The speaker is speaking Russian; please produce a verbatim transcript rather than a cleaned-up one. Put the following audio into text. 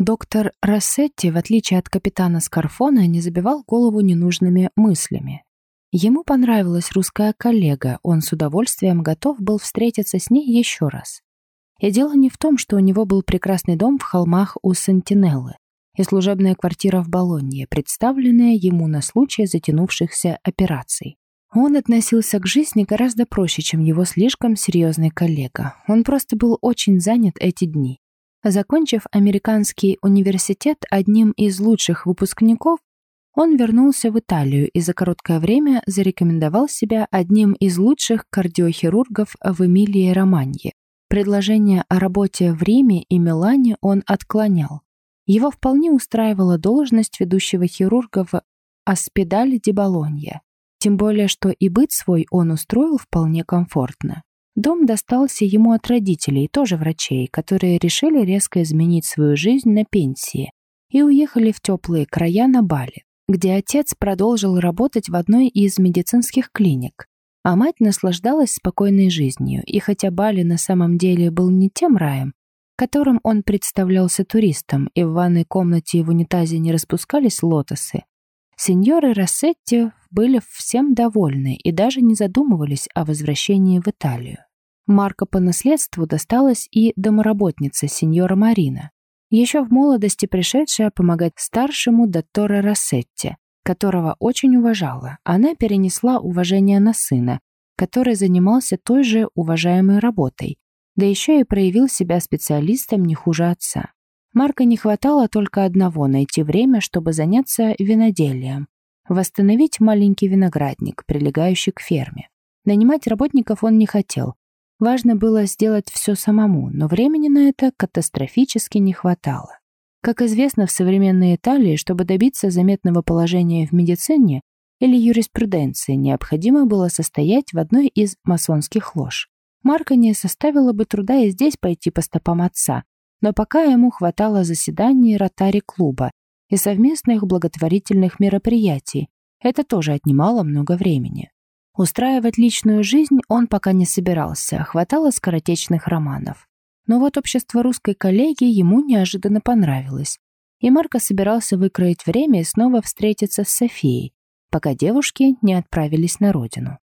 Доктор Рассетти, в отличие от капитана Скарфона, не забивал голову ненужными мыслями. Ему понравилась русская коллега, он с удовольствием готов был встретиться с ней еще раз. И дело не в том, что у него был прекрасный дом в холмах у Сантинеллы и служебная квартира в Болонье, представленная ему на случай затянувшихся операций. Он относился к жизни гораздо проще, чем его слишком серьезный коллега. Он просто был очень занят эти дни. Закончив американский университет одним из лучших выпускников, он вернулся в Италию и за короткое время зарекомендовал себя одним из лучших кардиохирургов в Эмилии-Романье. Предложения о работе в Риме и Милане он отклонял. Его вполне устраивала должность ведущего хирурга в Оспедале ди Болонья. Тем более, что и быт свой он устроил вполне комфортно. Дом достался ему от родителей, тоже врачей, которые решили резко изменить свою жизнь на пенсии и уехали в теплые края на Бали, где отец продолжил работать в одной из медицинских клиник, а мать наслаждалась спокойной жизнью, и хотя Бали на самом деле был не тем раем, которым он представлялся туристам, и в ванной комнате и в унитазе не распускались лотосы, сеньоры Рассетти были всем довольны и даже не задумывались о возвращении в Италию. Марко по наследству досталась и домоработница сеньора Марина, еще в молодости пришедшая помогать старшему дотторе Рассетти, которого очень уважала. Она перенесла уважение на сына, который занимался той же уважаемой работой, да еще и проявил себя специалистом не хуже отца. Марко не хватало только одного — найти время, чтобы заняться виноделием, восстановить маленький виноградник, прилегающий к ферме. Нанимать работников он не хотел. Важно было сделать все самому, но времени на это катастрофически не хватало. Как известно, в современной Италии, чтобы добиться заметного положения в медицине или юриспруденции, необходимо было состоять в одной из масонских лож. Марко не составило бы труда и здесь пойти по стопам отца, но пока ему хватало заседаний ротари-клуба и совместных благотворительных мероприятий, это тоже отнимало много времени. Устраивать личную жизнь он пока не собирался, хватало скоротечных романов. Но вот общество русской коллеги ему неожиданно понравилось, и Марко собирался выкроить время и снова встретиться с Софией, пока девушки не отправились на родину.